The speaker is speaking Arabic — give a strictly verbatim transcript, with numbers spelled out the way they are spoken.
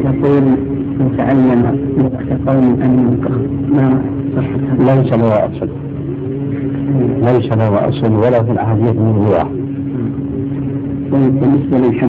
يقول من تعلم لغة قوم أن ما صحتها؟ ليس له أصل، ليس له أصل ولا في الأحاديث من هو. بالنسبة للحمد